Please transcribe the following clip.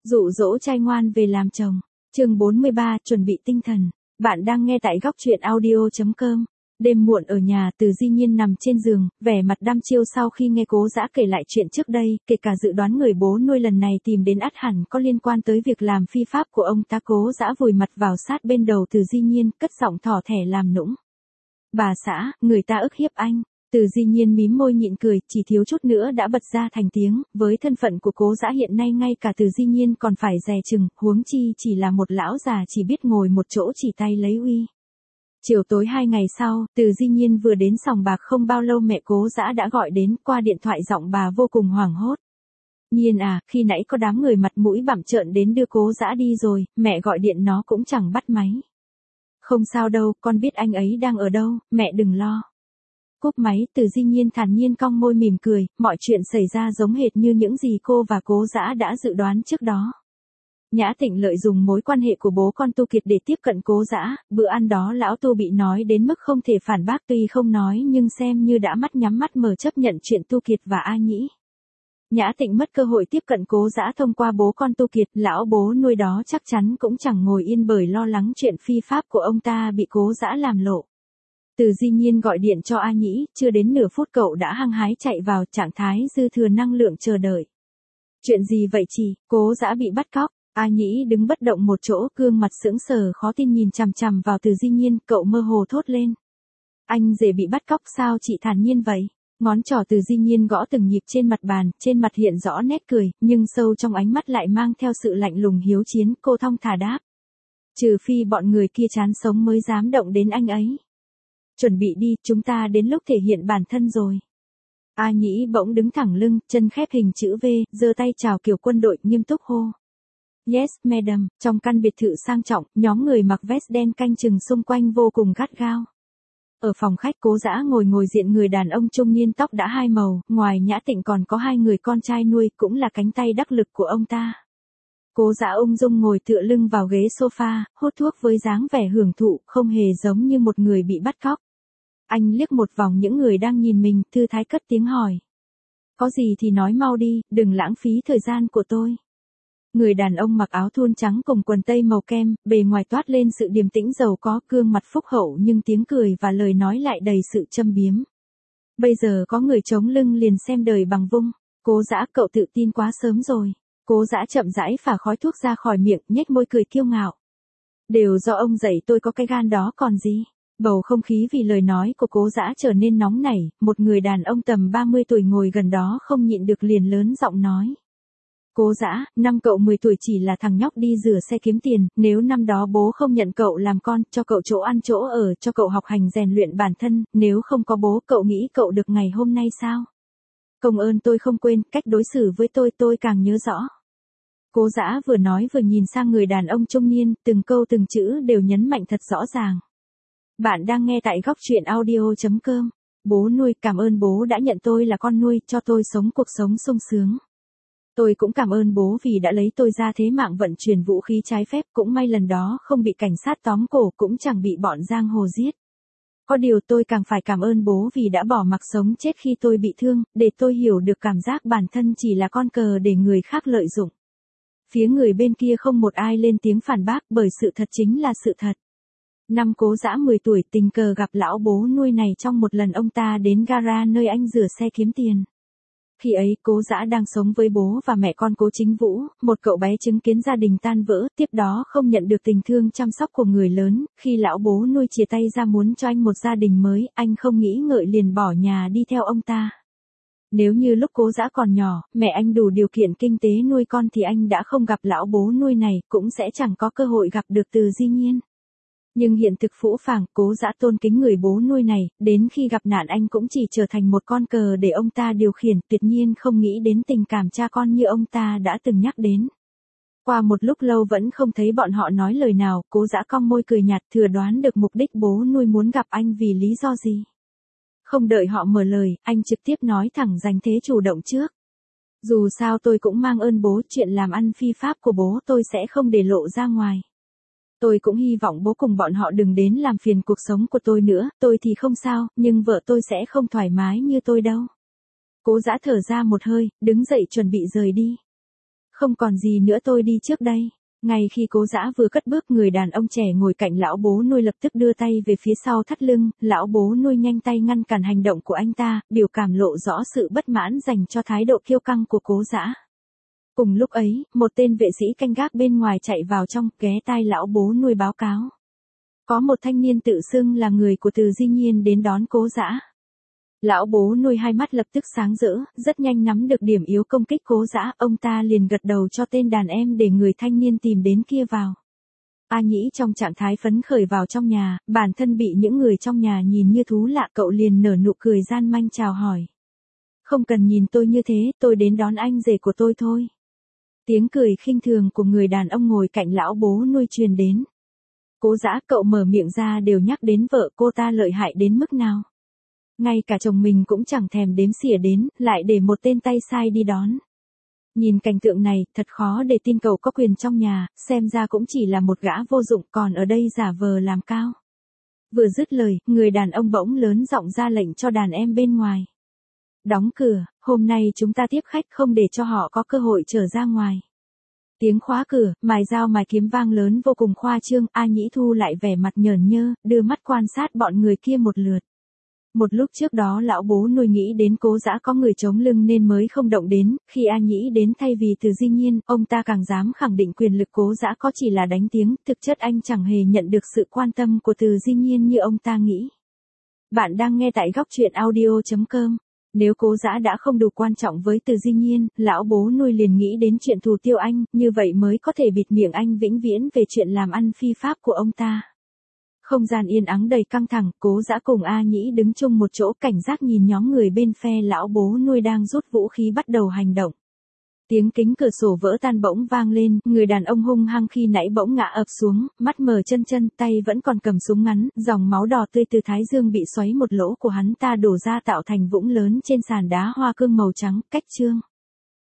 Dụ dỗ trai ngoan về làm chồng. Chương 43, chuẩn bị tinh thần. Bạn đang nghe tại góc truyện audio.com. Đêm muộn ở nhà, Từ Di Nhiên nằm trên giường, vẻ mặt đăm chiêu sau khi nghe Cố Dã kể lại chuyện trước đây, kể cả dự đoán người bố nuôi lần này tìm đến ắt hẳn có liên quan tới việc làm phi pháp của ông ta. Cố Dã vùi mặt vào sát bên đầu Từ Di Nhiên, cất giọng thỏ thẻ làm nũng. Bà xã, người ta ức hiếp anh. Từ Di Nhiên mím môi nhịn cười, chỉ thiếu chút nữa đã bật ra thành tiếng, với thân phận của Cố Dã hiện nay ngay cả Từ Di Nhiên còn phải dè chừng, huống chi chỉ là một lão già chỉ biết ngồi một chỗ chỉ tay lấy uy. Chiều tối 2 ngày sau, Từ Di Nhiên vừa đến sòng bạc không bao lâu mẹ Cố Dã đã gọi đến. Qua điện thoại giọng bà vô cùng hoảng hốt. Nhiên à, khi nãy có đám người mặt mũi bặm trợn đến đưa Cố Dã đi rồi, mẹ gọi điện nó cũng chẳng bắt máy. Không sao đâu, con biết anh ấy đang ở đâu, mẹ đừng lo. Cúp máy, Từ Di Nhiên thản nhiên cong môi mỉm cười, mọi chuyện xảy ra giống hệt như những gì cô và Cố Dã đã dự đoán trước đó. Nhã Tịnh lợi dụng mối quan hệ của bố con Tu Kiệt để tiếp cận Cố Dã, bữa ăn đó lão Tu bị nói đến mức không thể phản bác, tuy không nói nhưng xem như đã mắt nhắm mắt mở chấp nhận chuyện Tu Kiệt và A Nhĩ. Nhã Tịnh mất cơ hội tiếp cận Cố Dã thông qua bố con Tu Kiệt, lão bố nuôi đó chắc chắn cũng chẳng ngồi yên bởi lo lắng chuyện phi pháp của ông ta bị Cố Dã làm lộ. Từ Di Nhiên gọi điện cho A Nhĩ, chưa đến nửa phút cậu đã hăng hái chạy vào trạng thái dư thừa năng lượng chờ đợi. Chuyện gì vậy chị, Cố Dã bị bắt cóc? A Nhĩ đứng bất động một chỗ, gương mặt sững sờ khó tin nhìn chằm chằm vào Từ Di Nhiên, cậu mơ hồ thốt lên. Anh rể bị bắt cóc sao chị thản nhiên vậy? Ngón trỏ Từ Di Nhiên gõ từng nhịp trên mặt bàn, trên mặt hiện rõ nét cười, nhưng sâu trong ánh mắt lại mang theo sự lạnh lùng hiếu chiến, cô thong thả đáp. Trừ phi bọn người kia chán sống mới dám động đến anh ấy. Chuẩn bị đi, chúng ta đến lúc thể hiện bản thân rồi. A Nhĩ bỗng đứng thẳng lưng, chân khép hình chữ V, giơ tay chào kiểu quân đội, nghiêm túc hô. Yes, madam. Trong căn biệt thự sang trọng, nhóm người mặc vest đen canh chừng xung quanh vô cùng gắt gao. Ở phòng khách, Cố Dã ngồi diện người đàn ông trung niên tóc đã hai màu, ngoài Nhã Tịnh còn có 2 người con trai nuôi, cũng là cánh tay đắc lực của ông ta. Cố Dã ung dung ngồi tựa lưng vào ghế sofa, hút thuốc với dáng vẻ hưởng thụ, không hề giống như một người bị bắt cóc. Anh liếc một vòng những người đang nhìn mình, thư thái cất tiếng hỏi. Có gì thì nói mau đi, đừng lãng phí thời gian của tôi. Người đàn ông mặc áo thun trắng cùng quần tây màu kem, bề ngoài toát lên sự điềm tĩnh giàu có, gương mặt phúc hậu nhưng tiếng cười và lời nói lại đầy sự châm biếm. Bây giờ có người chống lưng liền xem đời bằng vung. Cố Dã, cậu tự tin quá sớm rồi. Cố Dã chậm rãi phả khói thuốc ra khỏi miệng, nhếch môi cười kiêu ngạo. Đều do ông dạy tôi có cái gan đó còn gì. Bầu không khí vì lời nói của Cố Dã trở nên nóng nảy, một người đàn ông tầm 30 tuổi ngồi gần đó không nhịn được liền lớn giọng nói. Cố Dã, năm cậu 10 tuổi chỉ là thằng nhóc đi rửa xe kiếm tiền, nếu năm đó bố không nhận cậu làm con, cho cậu chỗ ăn chỗ ở, cho cậu học hành rèn luyện bản thân, nếu không có bố cậu nghĩ cậu được ngày hôm nay sao? Công ơn tôi không quên, cách đối xử với tôi càng nhớ rõ. Cố Dã vừa nói vừa nhìn sang người đàn ông trung niên, từng câu từng chữ đều nhấn mạnh thật rõ ràng. Bạn đang nghe tại góc truyện audio.com. Bố nuôi, cảm ơn bố đã nhận tôi là con nuôi, cho tôi sống cuộc sống sung sướng. Tôi cũng cảm ơn bố vì đã lấy tôi ra thế mạng vận chuyển vũ khí trái phép, cũng may lần đó không bị cảnh sát tóm cổ, cũng chẳng bị bọn giang hồ giết. Có điều tôi càng phải cảm ơn bố vì đã bỏ mặc sống chết khi tôi bị thương, để tôi hiểu được cảm giác bản thân chỉ là con cờ để người khác lợi dụng. Phía người bên kia không một ai lên tiếng phản bác, bởi sự thật chính là sự thật. Năm Cố Dã 10 tuổi tình cờ gặp lão bố nuôi này trong một lần ông ta đến gara nơi anh rửa xe kiếm tiền. Khi ấy, Cố Dã đang sống với bố và mẹ con Cố Chính Vũ, một cậu bé chứng kiến gia đình tan vỡ, tiếp đó không nhận được tình thương chăm sóc của người lớn, khi lão bố nuôi chia tay ra muốn cho anh một gia đình mới, anh không nghĩ ngợi liền bỏ nhà đi theo ông ta. Nếu như lúc Cố Dã còn nhỏ, mẹ anh đủ điều kiện kinh tế nuôi con thì anh đã không gặp lão bố nuôi này, cũng sẽ chẳng có cơ hội gặp được Từ Di Nhiên. Nhưng hiện thực phũ phàng, Cố Dã tôn kính người bố nuôi này, đến khi gặp nạn anh cũng chỉ trở thành một con cờ để ông ta điều khiển, tuyệt nhiên không nghĩ đến tình cảm cha con như ông ta đã từng nhắc đến. Qua một lúc lâu vẫn không thấy bọn họ nói lời nào, Cố Dã cong môi cười nhạt, thừa đoán được mục đích bố nuôi muốn gặp anh vì lý do gì. Không đợi họ mở lời, anh trực tiếp nói thẳng giành thế chủ động trước. Dù sao tôi cũng mang ơn bố, chuyện làm ăn phi pháp của bố tôi sẽ không để lộ ra ngoài. Tôi cũng hy vọng bố cùng bọn họ đừng đến làm phiền cuộc sống của tôi nữa, tôi thì không sao, nhưng vợ tôi sẽ không thoải mái như tôi đâu. Cố Dã thở ra một hơi, đứng dậy chuẩn bị rời đi. Không còn gì nữa tôi đi trước đây. Ngay khi Cố Dã vừa cất bước, người đàn ông trẻ ngồi cạnh lão bố nuôi lập tức đưa tay về phía sau thắt lưng, lão bố nuôi nhanh tay ngăn cản hành động của anh ta, biểu cảm lộ rõ sự bất mãn dành cho thái độ kiêu căng của Cố Dã. Cùng lúc ấy, một tên vệ sĩ canh gác bên ngoài chạy vào trong, ghé tai lão bố nuôi báo cáo. Có một thanh niên tự xưng là người của Từ Di Nhiên đến đón Cố Dã. Lão bố nuôi hai mắt lập tức sáng rỡ, rất nhanh nắm được điểm yếu công kích Cố Dã, ông ta liền gật đầu cho tên đàn em để người thanh niên tìm đến kia vào. A Nhĩ trong trạng thái phấn khởi vào trong nhà, bản thân bị những người trong nhà nhìn như thú lạ, cậu liền nở nụ cười gian manh chào hỏi. Không cần nhìn tôi như thế, tôi đến đón anh rể của tôi thôi. Tiếng cười khinh thường của người đàn ông ngồi cạnh lão bố nuôi truyền đến. Cố Dã, cậu mở miệng ra đều nhắc đến vợ cô ta lợi hại đến mức nào. Ngay cả chồng mình cũng chẳng thèm đếm xỉa đến, lại để một tên tay sai đi đón. Nhìn cảnh tượng này, thật khó để tin cậu có quyền trong nhà, xem ra cũng chỉ là một gã vô dụng, còn ở đây giả vờ làm cao. Vừa dứt lời, người đàn ông bỗng lớn giọng ra lệnh cho đàn em bên ngoài. Đóng cửa, hôm nay chúng ta tiếp khách, không để cho họ có cơ hội trở ra ngoài. Tiếng khóa cửa, mài dao mài kiếm vang lớn vô cùng khoa trương, A Nhĩ thu lại vẻ mặt nhởn nhơ, đưa mắt quan sát bọn người kia một lượt. Một lúc trước đó lão bố nuôi nghĩ đến Cố Dã có người chống lưng nên mới không động đến, khi A Nhĩ đến thay vì Từ Di Nhiên, ông ta càng dám khẳng định quyền lực Cố Dã có chỉ là đánh tiếng, thực chất anh chẳng hề nhận được sự quan tâm của Từ Di Nhiên như ông ta nghĩ. Bạn đang nghe tại góc truyện audio.com. Nếu Cố Dã đã không đủ quan trọng với Từ Di Nhiên, lão bố nuôi liền nghĩ đến chuyện thủ tiêu anh, như vậy mới có thể bịt miệng anh vĩnh viễn về chuyện làm ăn phi pháp của ông ta. Không gian yên ắng đầy căng thẳng, Cố Dã cùng A Nhĩ đứng chung một chỗ cảnh giác nhìn nhóm người bên phe lão bố nuôi đang rút vũ khí bắt đầu hành động. Tiếng kính cửa sổ vỡ tan bỗng vang lên, người đàn ông hung hăng khi nãy bỗng ngã ập xuống, mắt mờ chân, tay vẫn còn cầm súng ngắn, dòng máu đỏ tươi từ thái dương bị xoáy một lỗ của hắn ta đổ ra tạo thành vũng lớn trên sàn đá hoa cương màu trắng, cách chương.